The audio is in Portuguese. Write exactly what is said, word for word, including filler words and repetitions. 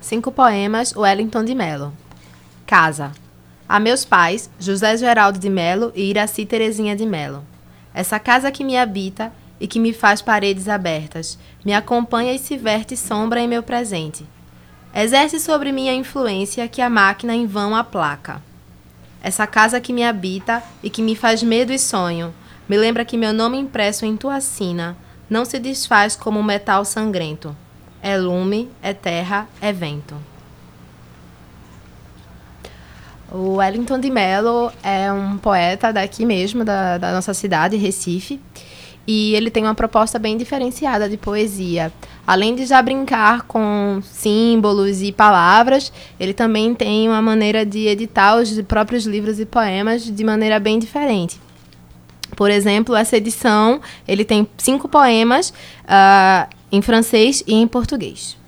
Cinco poemas, Wellington de Mello. Casa. A meus pais, José Geraldo de Mello e Iraci Terezinha de Mello. Essa casa que me habita e que me faz paredes abertas, me acompanha e se verte sombra em meu presente. Exerce sobre mim a influência que a máquina em vão aplaca. Essa casa que me habita e que me faz medo e sonho, me lembra que meu nome impresso em tua sina não se desfaz como um metal sangrento. É lume, é terra, é vento. O Wellington de Mello é um poeta daqui mesmo, da, da nossa cidade, Recife, e ele tem uma proposta bem diferenciada de poesia. Além de já brincar com símbolos e palavras, ele também tem uma maneira de editar os próprios livros e poemas de maneira bem diferente. Por exemplo, essa edição, ele tem cinco poemas uh, em francês e em português.